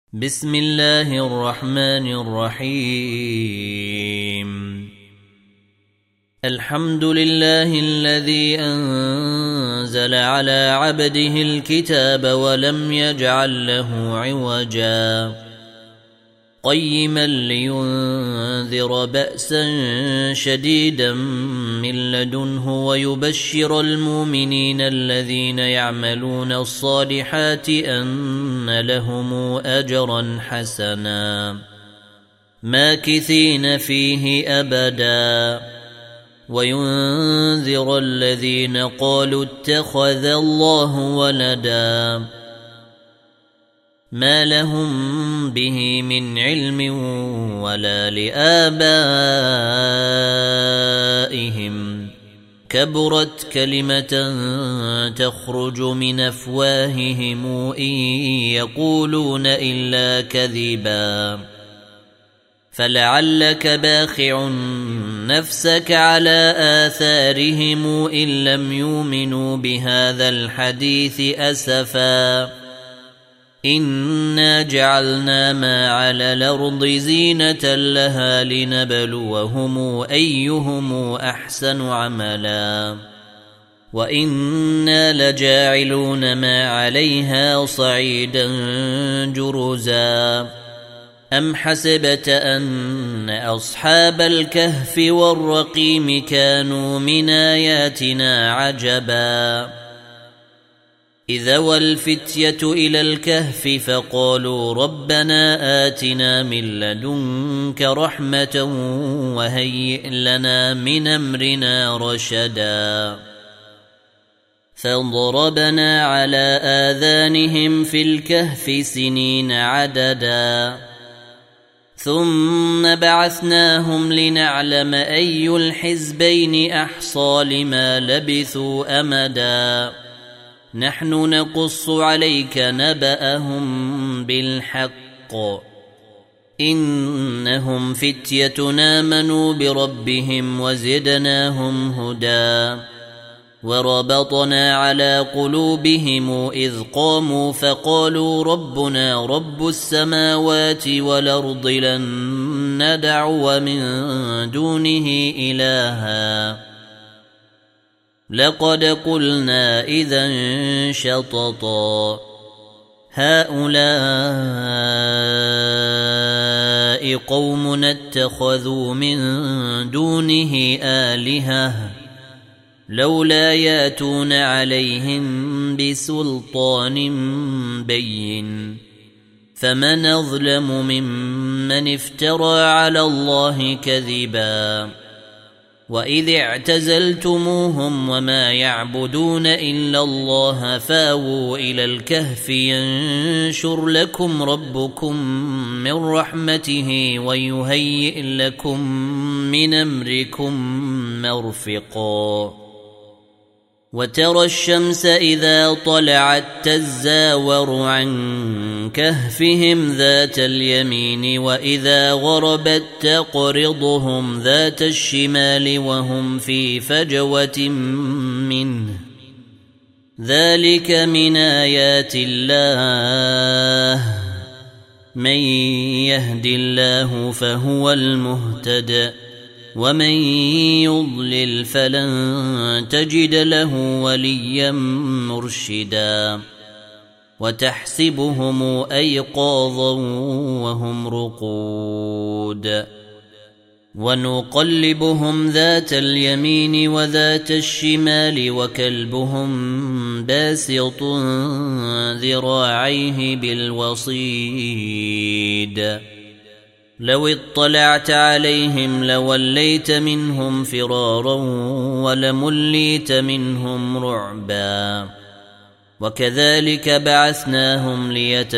بسم الله الرحمن الرحيم. الحمد لله الذي أنزل على عبده الكتاب ولم يجعل له عوجا قيما لينذر بأسا شديدا من لدنه ويبشر المؤمنين الذين يعملون الصالحات أن لهم أجرا حسنا ماكثين فيه أبدا وينذر الذين قالوا اتخذ الله ولدا ما لهم به من علم ولا لآبائهم كبرت كلمة تخرج من أفواههم إن يقولون إلا كذبا فلعلك باخع نفسك على آثارهم إن لم يؤمنوا بهذا الحديث أسفا إنا جعلنا ما على الأرض زينة لها لنبلوهم أيهم أحسن عملا وإنا لجاعلون ما عليها صعيدا جرزا أم حسبت أن أصحاب الكهف والرقيم كانوا من آياتنا عجبا إذا والفتية إلى الكهف فقالوا ربنا آتنا من لدنك رحمة وهيئ لنا من أمرنا رشدا فضربنا على آذانهم في الكهف سنين عددا ثم بعثناهم لنعلم أي الحزبين أحصى لما لبثوا أمدا نحن نقص عليك نبأهم بالحق إنهم فتية آمنوا بربهم وزدناهم هدى وربطنا على قلوبهم إذ قاموا فقالوا ربنا رب السماوات والأرض لن ندعو من دونه إلها لقد قلنا إذا شططا هؤلاء قوم اتخذوا من دونه آلهة لولا ياتون عليهم بسلطان بين فمن أظلم ممن افترى على الله كذبا وإذ اعتزلتموهم وما يعبدون إلا الله فاووا إلى الكهف ينشر لكم ربكم من رحمته ويهيئ لكم من أمركم مرفقا وترى الشمس إذا طلعت تزاور عن كهفهم ذات اليمين وإذا غربت تقرضهم ذات الشمال وهم في فجوة منه ذلك من آيات الله من يهد الله فهو المهتد ومن يضلل فلن تجد له وليا مرشدا وتحسبهم أيقاظا وهم رقود ونقلبهم ذات اليمين وذات الشمال وكلبهم باسط ذراعيه بالوصيد لو اطلعت عليهم لوليت منهم فرارا ولمليت منهم رعبا وكذلك بعثناهم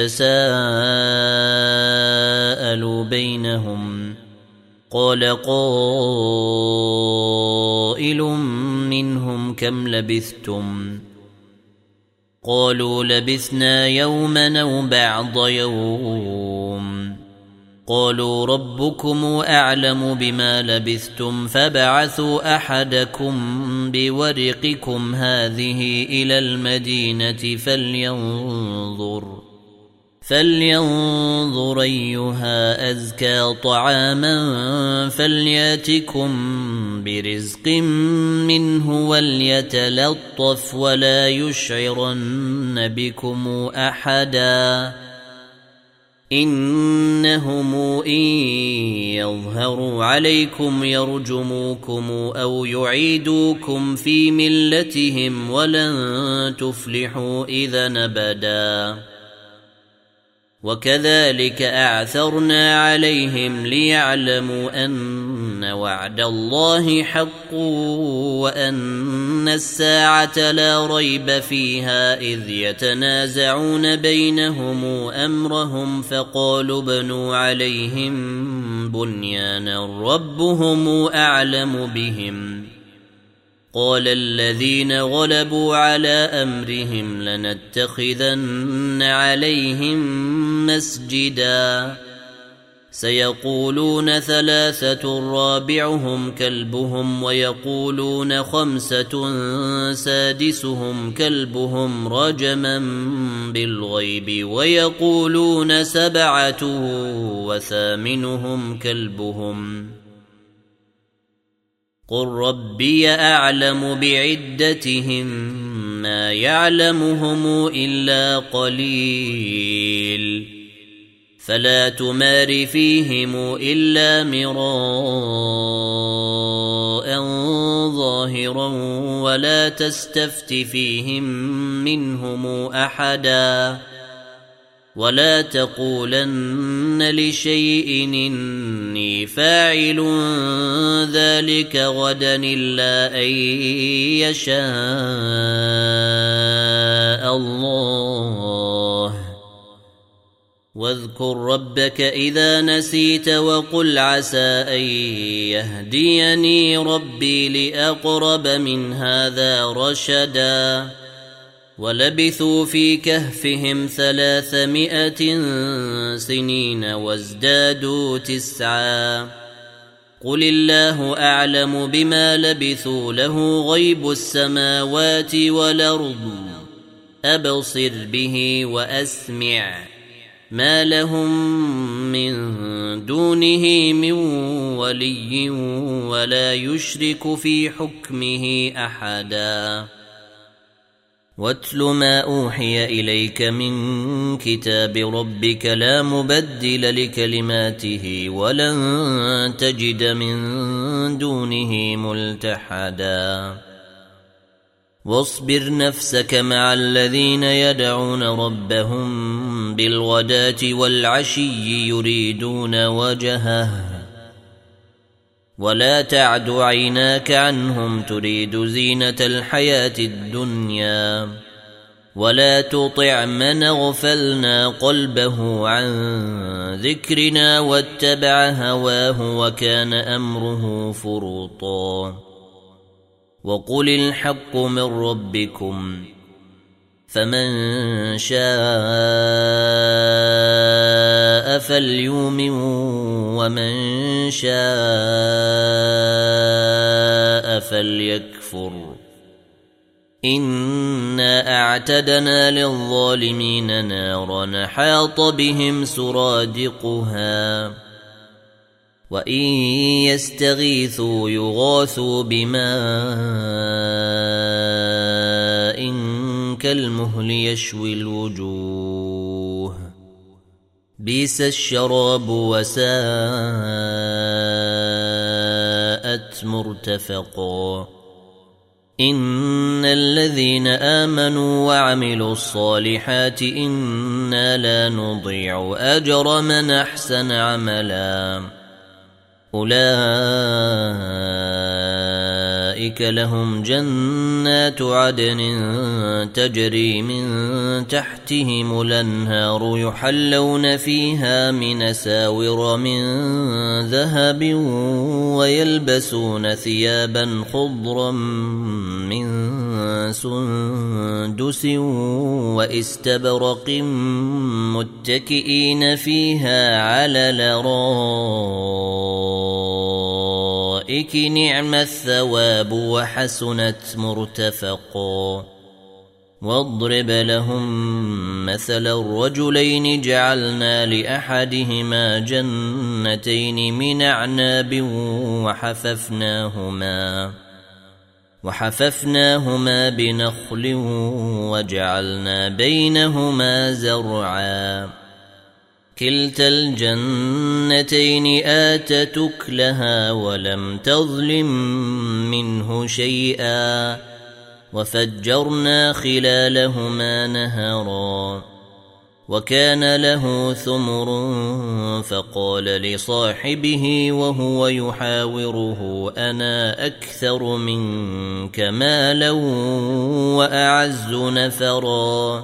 ليتساءلوا بينهم قال قائل منهم كم لبثتم قالوا لبثنا يوما أو بعض يوم قالوا ربكم أعلم بما لبثتم فبعثوا أحدكم بورقكم هذه إلى المدينة فلينظر فلينظر أيها أزكى طعاما فلياتكم برزق منه وليتلطف ولا يشعرن بكم أحدا إنهم إن يظهروا عليكم يرجموكم أو يعيدوكم في ملتهم ولن تفلحوا إذا أبدا وكذلك أعثرنا عليهم ليعلموا أن وعد الله حق وأن الساعة لا ريب فيها إذ يتنازعون بينهم أمرهم فقالوا ابنوا عليهم بنيانا ربهم أعلم بهم قال الذين غلبوا على أمرهم لنتخذن عليهم مسجدا سيقولون ثلاثة رابعهم كلبهم ويقولون خمسة سادسهم كلبهم رجما بالغيب ويقولون سبعة وثامنهم كلبهم قل ربي أعلم بعدتهم ما يعلمهم إلا قليل فلا تمار فيهم إلا مراء ظاهرا ولا تستفت فيهم منهم أحدا ولا تقولن لشيء إني فاعل ذلك غدا إلا أن يشاء الله واذكر ربك إذا نسيت وقل عسى أن يهديني ربي لأقرب من هذا رشدا ولبثوا في كهفهم 300 سنين وازدادوا 9 قل الله أعلم بما لبثوا له غيب السماوات والأرض أبصر به وأسمع ما لهم من دونه من ولي ولا يشرك في حكمه أحدا واتل ما أوحي إليك من كتاب ربك لا مبدل لكلماته ولن تجد من دونه ملتحدا واصبر نفسك مع الذين يدعون ربهم بالغداة والعشي يريدون وجهه ولا تعد عيناك عنهم تريد زينة الحياة الدنيا ولا تطع من اغفلنا قلبه عن ذكرنا واتبع هواه وكان أمره فرطا وقل الحق من ربكم فمن شاء فليؤمن ومن شاء فليكفر إنا أعتدنا للظالمين نارا حاط بهم سرادقها وإن يستغيثوا يغاثوا بماء كالمهل يشوي الوجوه بئس الشراب وساءت مرتفقا إن الذين آمنوا وعملوا الصالحات إنا لا نضيع أجر من أحسن عملا أولئك لهم جنات عدن تجري من تحتهم الأنهار يحلون فيها من ساور من ذهب ويلبسون ثيابا خضرا من سندس واستبرق متكئين فيها على الأرائك نعم الثواب وحسنت مرتفقا واضرب لهم مثل الرجلين جعلنا لأحدهما جنتين من أعناب وحففناهما بنخل وجعلنا بينهما زرعا كلتا الجنتين آتت أكلها ولم تظلم منه شيئا وفجرنا خلالهما نهرا وكان له ثمر فقال لصاحبه وهو يحاوره أنا أكثر منك مالا وأعز نفرا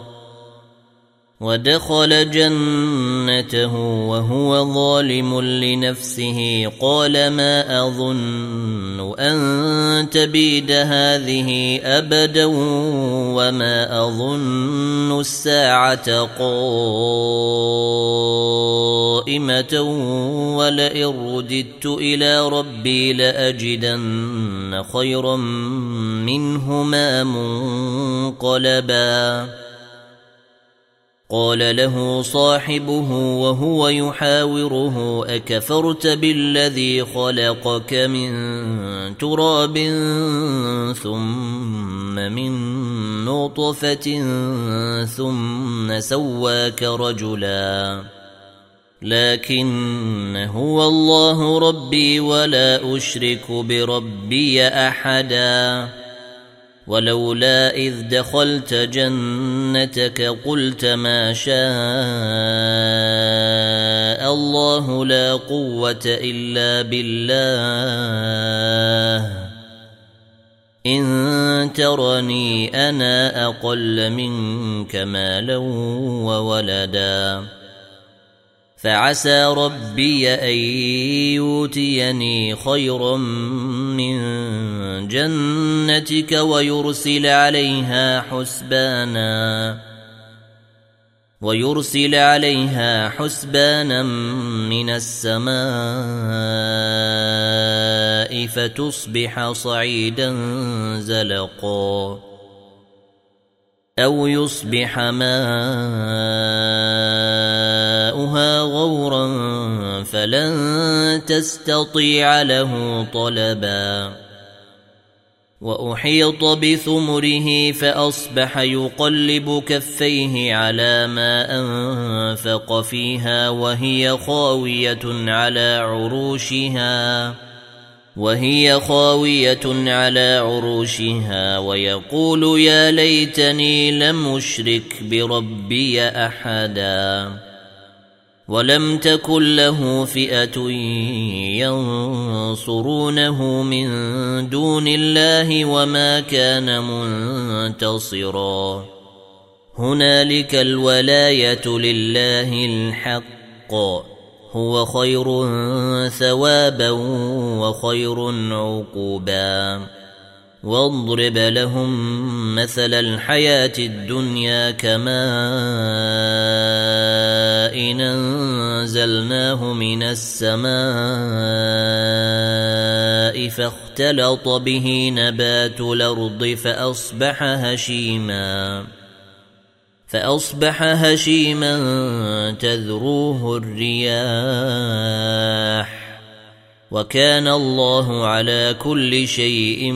ودخل جنته وهو ظالم لنفسه قال ما أظن أن تبيد هذه أبدا وما أظن الساعة قائمة ولئن رددت إلى ربي لأجدن خيرا منهما منقلبا قال له صاحبه وهو يحاوره أكفرت بالذي خلقك من تراب ثم من نطفة ثم سواك رجلا لكن هو الله ربي ولا أشرك بربي أحدا ولولا إذ دخلت جنتك قلت ما شاء الله لا قوة إلا بالله إن ترني أنا أقل منك مالا وولدا فعسى ربي أن يؤتيني خيرا من جنتك ويرسل عليها حسبانا من السماء فتصبح صعيدا زلقا أو يصبح ماؤها غورا فلن تستطيع له طلبا وأحيط بثمره فأصبح يقلب كفيه على ما أنفق فيها وهي خاوية على عروشها ويقول يا ليتني لم أشرك بربي أحدا ولم تكن له فئة ينصرونه من دون الله وما كان منتصرا هنالك الولاية لله الحق هو خير ثوابا وخير عقوبا واضرب لهم مثل الحياة الدنيا كماء أنزلناه من السماء فاختلط به نبات الأرض فأصبح هشيما تذروه الرياح وكان الله على كل شيء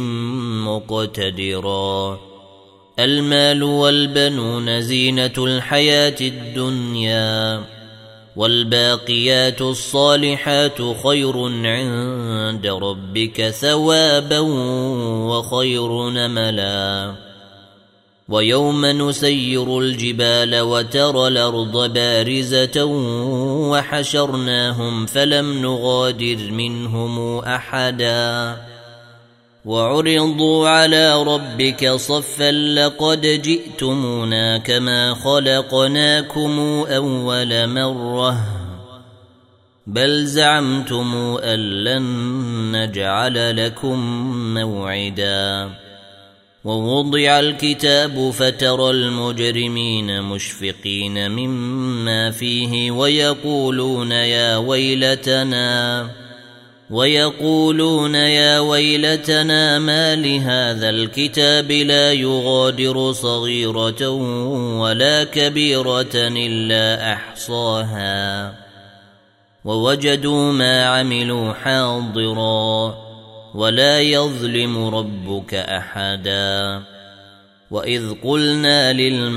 مقتدرا المال والبنون زينة الحياة الدنيا والباقيات الصالحات خير عند ربك ثوابا وخير نملا ويوم نسير الجبال وترى الأرض بارزة وحشرناهم فلم نغادر منهم أحدا وعرضوا على ربك صفا لقد جئتمونا كما خلقناكم أول مرة بل زعمتم أن لن نجعل لكم موعدا ووضع الكتاب فترى المجرمين مشفقين مما فيه ويقولون ويقولون يا ويلتنا ما لهذا الكتاب لا يغادر صغيرة ولا كبيرة إلا أحصاها ووجدوا ما عملوا حاضرا ولا يظلم ربك أحدا. وإذ قلنا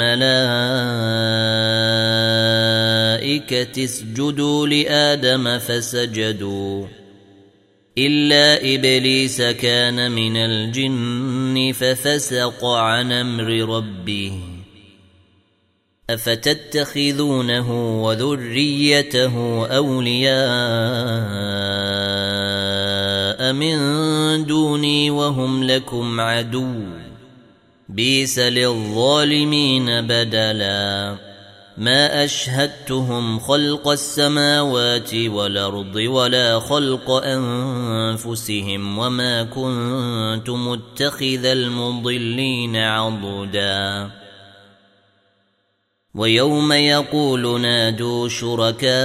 للملائكة اسجدوا لآدم فسجدوا إلا إبليس كان من الجن ففسق عن أمر ربه أفتتخذونه وذريته أولياء من دوني وهم لكم عدو بئس للظالمين بدلا. ما أشهدتهم خلق السماوات والأرض ولا خلق أنفسهم وما كنت متخذ المضلين عضدا. ويوم يقول نادوا شركائي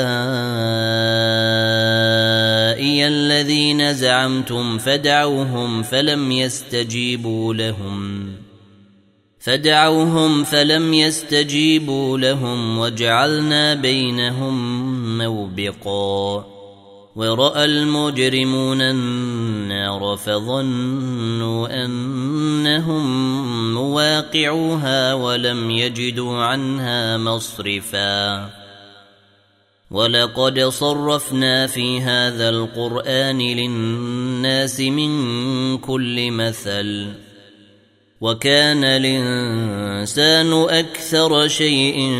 الذين زعمتم فدعوهم فلم يستجيبوا لهم وجعلنا بينهم موبقا. ورأى المجرمون النار فظنوا أنهم مواقعوها ولم يجدوا عنها مصرفا. ولقد صرفنا في هذا القرآن للناس من كل مثل وكان الإنسان أكثر شيء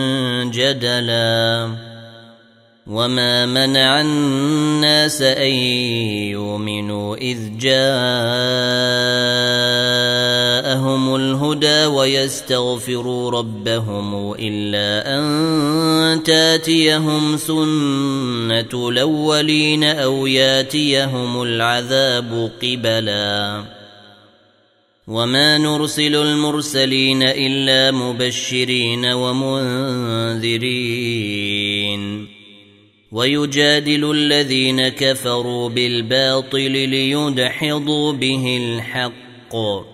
جدلا. وما منع الناس أن يؤمنوا إذ جاءهم الهدى ويستغفروا ربهم إلا أن تاتيهم سنة الأولين أو ياتيهم العذاب قبلا. وما نرسل المرسلين إلا مبشرين ومنذرين ويجادل الذين كفروا بالباطل ليدحضوا به الحق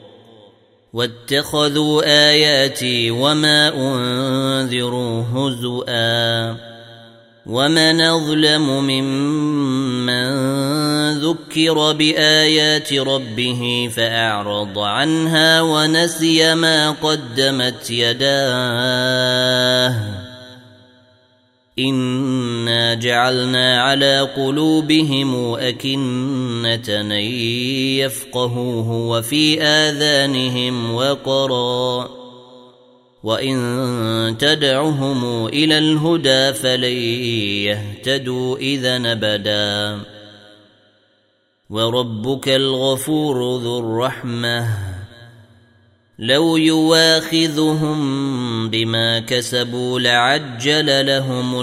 واتخذوا آياتي وما أنذروا هزؤا. ومن أظلم ممن ذكر بآيات ربه فأعرض عنها ونسي ما قدمت يداه إنا جعلنا على قلوبهم أكنة أن يفقهوه وفي آذانهم وقرا وإن تدعهم إلى الهدى فلن يهتدوا إذا أبدا. وربك الغفور ذو الرحمة لو يواخذهم بما كسبوا لعجل لهم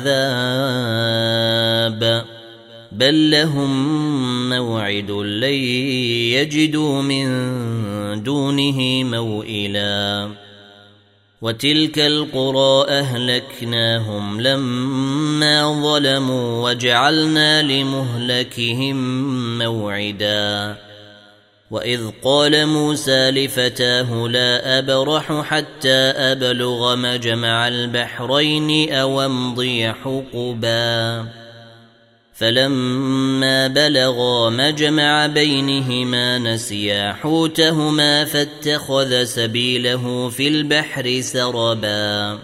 العذاب بل لهم موعد لن يجدوا من دونه موئلا. وتلك القرى أهلكناهم لما ظلموا وجعلنا لمهلكهم موعدا. وإذ قال موسى لفتاه لا أبرح حتى أبلغ مجمع البحرين أو أمضي حقبا. فلما بلغا مجمع بينهما نسيا حوتهما فاتخذ سبيله في البحر سربا.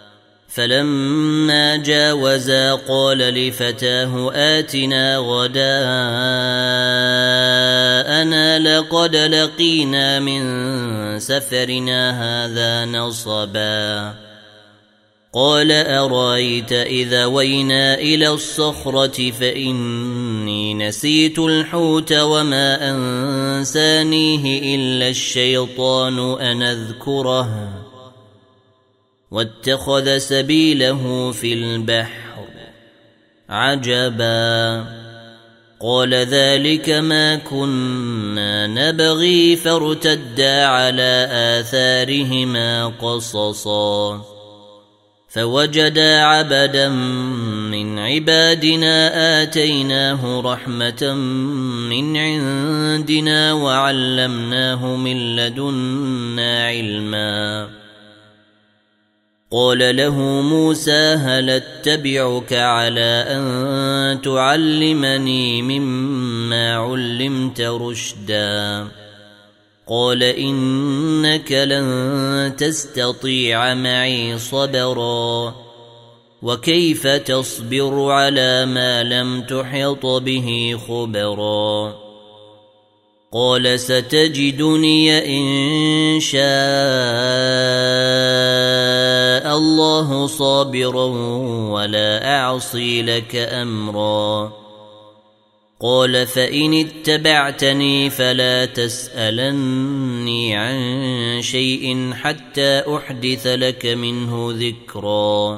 فلما جاوزا قال لفتاه آتنا غداءنا لقد لقينا من سفرنا هذا نصبا. قال أرأيت إذا وينا إلى الصخرة فإني نسيت الحوت وما أنسانيه إلا الشيطان أن أذكره واتخذ سبيله في البحر عجبا. قال ذلك ما كنا نبغي فارتدا على آثارهما قصصا. فوجدا عبدا من عبادنا آتيناه رحمة من عندنا وعلمناه من لدنا علما. قال له موسى هل اتبعك على أن تعلمني مما علمت رشدا؟ قال إنك لن تستطيع معي صبرا وكيف تصبر على ما لم تحط به خبرا. قال ستجدني إن شاء الله صابرا ولا أعصي لك أمرا. قال فإن اتبعتني فلا تسألني عن شيء حتى أحدث لك منه ذكرا.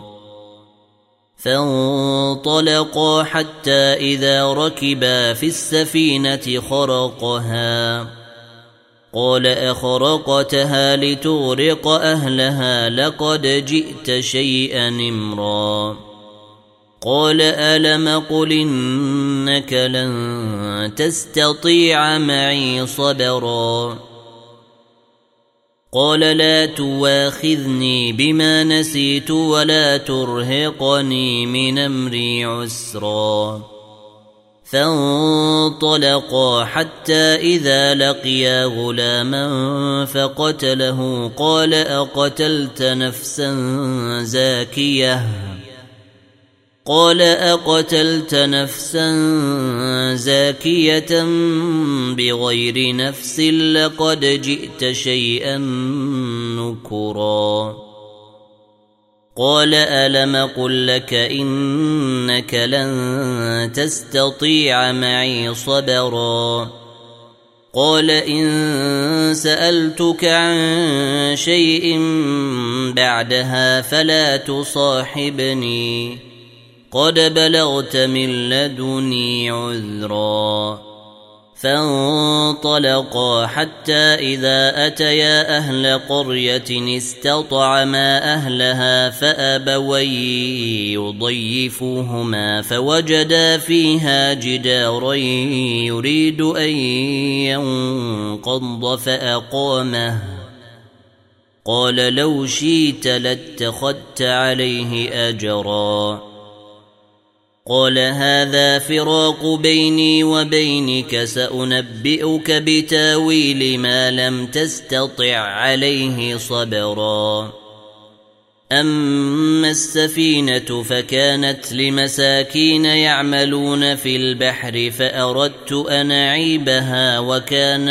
فانطلقا حتى إذا ركبا في السفينة خرقها. قال أخرقتها لتغرق أهلها لقد جئت شيئا إمرا. قال ألم قل إنك لن تستطيع معي صبرا. قال لا تواخذني بما نسيت ولا ترهقني من أمري عسرا. فانطلقا حتى إذا لقيا غلاما فقتله. قال أقتلت نفسا زاكية بغير نفس لقد جئت شيئا نكرا. قال ألم قل لك إنك لن تستطيع معي صبرا. قال إن سألتك عن شيء بعدها فلا تصاحبني قد بلغت من لدني عذرا. فانطلقا حتى إذا أتيا أهل قرية استطعما أهلها فأبوا يضيفوهما فوجدا فيها جدارا يريد أن ينقض فأقامه. قال لو شئت لاتخذت عليه أجرا. قال هذا فراق بيني وبينك سأنبئك بتاويل ما لم تستطع عليه صبرا. أما السفينة فكانت لمساكين يعملون في البحر فأردت أن أعيبها وكان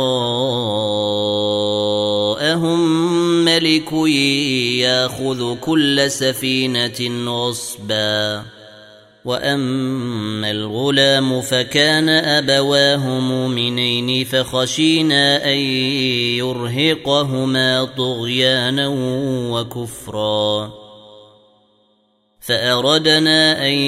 وراءهم ملك يأخذ كل سفينة غصبا. وأما الغلام فكان أبواه مؤمنين فخشينا أن يرهقهما طغيانا وكفرا. فأردنا أن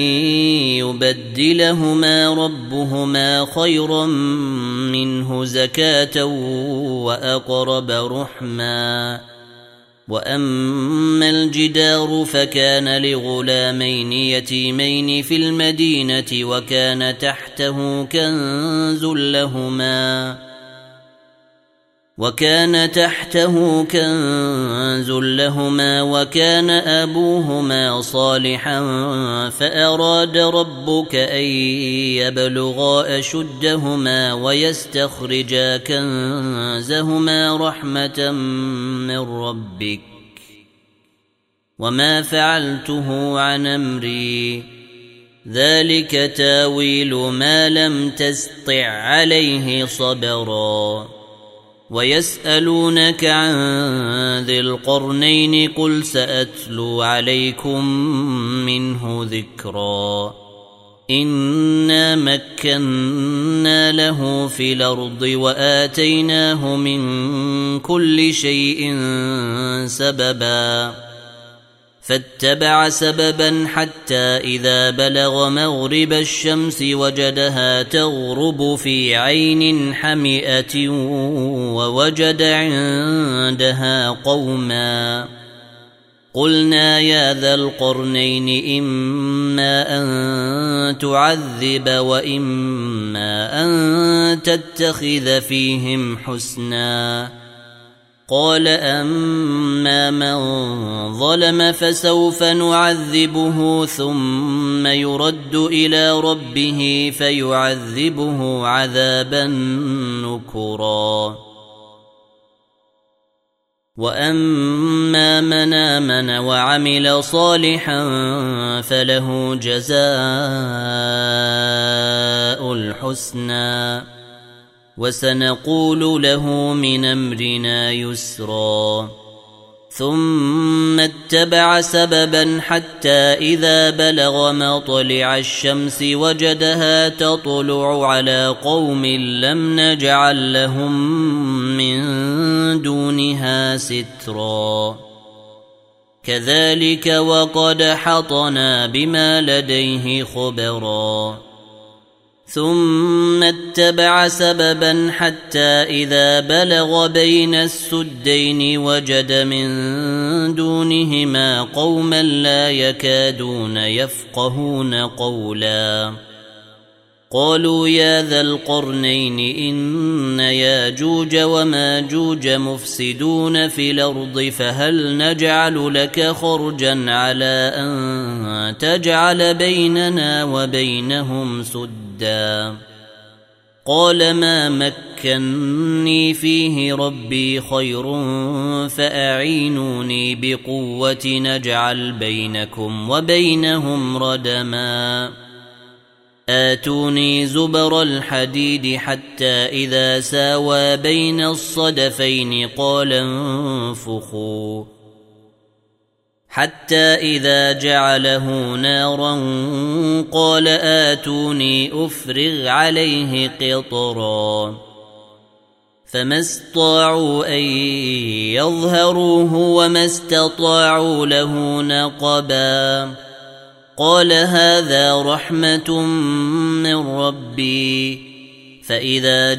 يبدلهما ربهما خيرا منه زكاة وأقرب رحما. وأما الجدار فكان لغلامين يتيمين في المدينة وكان تحته كنز لهما وكان أبوهما صالحا فأراد ربك أن يبلغا أشدهما ويستخرجا كنزهما رحمة من ربك وما فعلته عن أمري ذلك تاويل ما لم تستطع عليه صبرا. ويسألونك عن ذي القرنين قل سأتلو عليكم منه ذكرا. إنا مكنا له في الأرض وآتيناه من كل شيء سببا. فاتبع سببا حتى إذا بلغ مغرب الشمس وجدها تغرب في عين حمئة ووجد عندها قوما قلنا يا ذا القرنين إما أن تعذب وإما أن تتخذ فيهم حسنا قال أما من ظلم فسوف نعذبه ثم يرد إلى ربه فيعذبه عذابا نكرا وأما من آمن وعمل صالحا فله جزاء الحسنى وسنقول له من أمرنا يسرا ثم اتبع سببا حتى إذا بلغ مطلع الشمس وجدها تطلع على قوم لم نجعل لهم من دونها سترا كذلك وقد حطنا بما لديه خبرا ثم اتبع سببا حتى إذا بلغ بين السدين وجد من دونهما قوما لا يكادون يفقهون قولا قالوا يا ذا القرنين إن ياجوج وماجوج مفسدون في الأرض فهل نجعل لك خرجا على أن تجعل بيننا وبينهم سدا قال ما مكني فيه ربي خير فأعينوني بقوة نجعل بينكم وبينهم ردما آتوني زبر الحديد حتى إذا ساوى بين الصدفين قال انفخوا حتى إذا جعله نارا قال آتوني أفرغ عليه قطرا فما استطاعوا أن يظهروه وما استطاعوا له نقبا قال هذا رحمة من ربي فإذا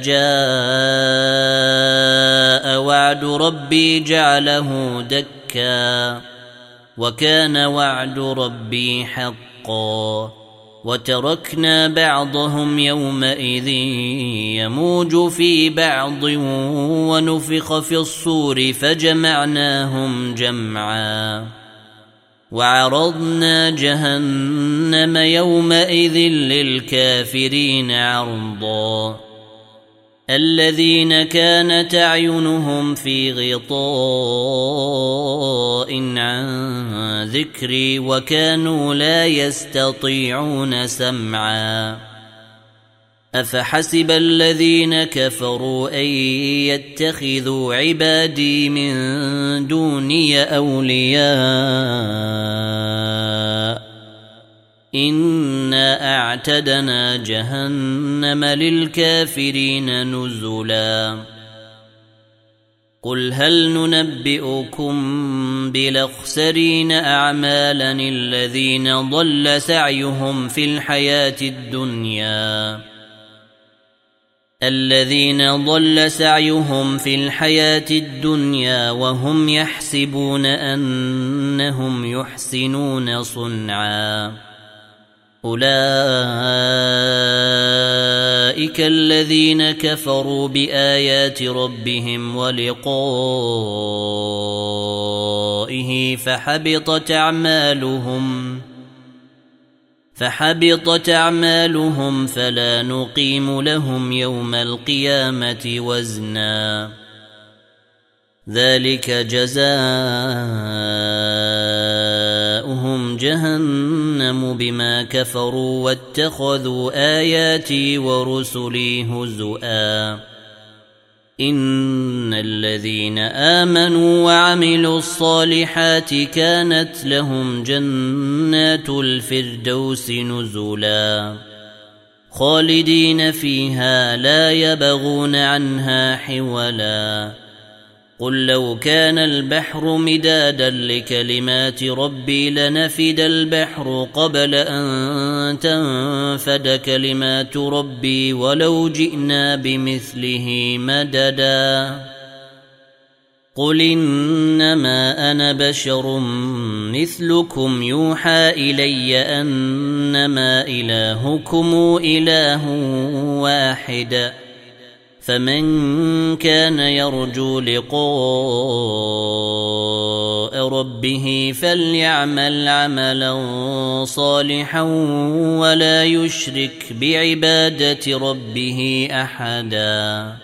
جاء وعد ربي جعله دكا وكان وعد ربي حقا وتركنا بعضهم يومئذ يموج في بعض ونفخ في الصور فجمعناهم جمعا وعرضنا جهنم يومئذ للكافرين عرضا الذين كانت أعينهم في غطاء عن ذكري وكانوا لا يستطيعون سمعا أفحسب الذين كفروا أن يتخذوا عبادي من دوني أولياء إنا أعتدنا جهنم للكافرين نزلا قل هل ننبئكم بالأخسرين أعمالا الذين ضل سعيهم في الحياة الدنيا وهم يحسبون أنهم يحسنون صنعا أولئك الذين كفروا بآيات ربهم ولقائه فحبطت أعمالهم فلا نقيم لهم يوم القيامة وزنا ذلك جزاؤهم جهنم بما كفروا واتخذوا آياتي ورسلي هزؤا إن الذين آمنوا وعملوا الصالحات كانت لهم جنات الفردوس نزلا خالدين فيها لا يبغون عنها حولا قل لو كان البحر مدادا لكلمات ربي لنفد البحر قبل أن تنفد كلمات ربي ولو جئنا بمثله مددا قل إنما أنا بشر مثلكم يوحى إلي أنما إلهكم إله واحد فمن كان يرجو لقاء ربه فليعمل عملا صالحا ولا يشرك بعبادة ربه أحدا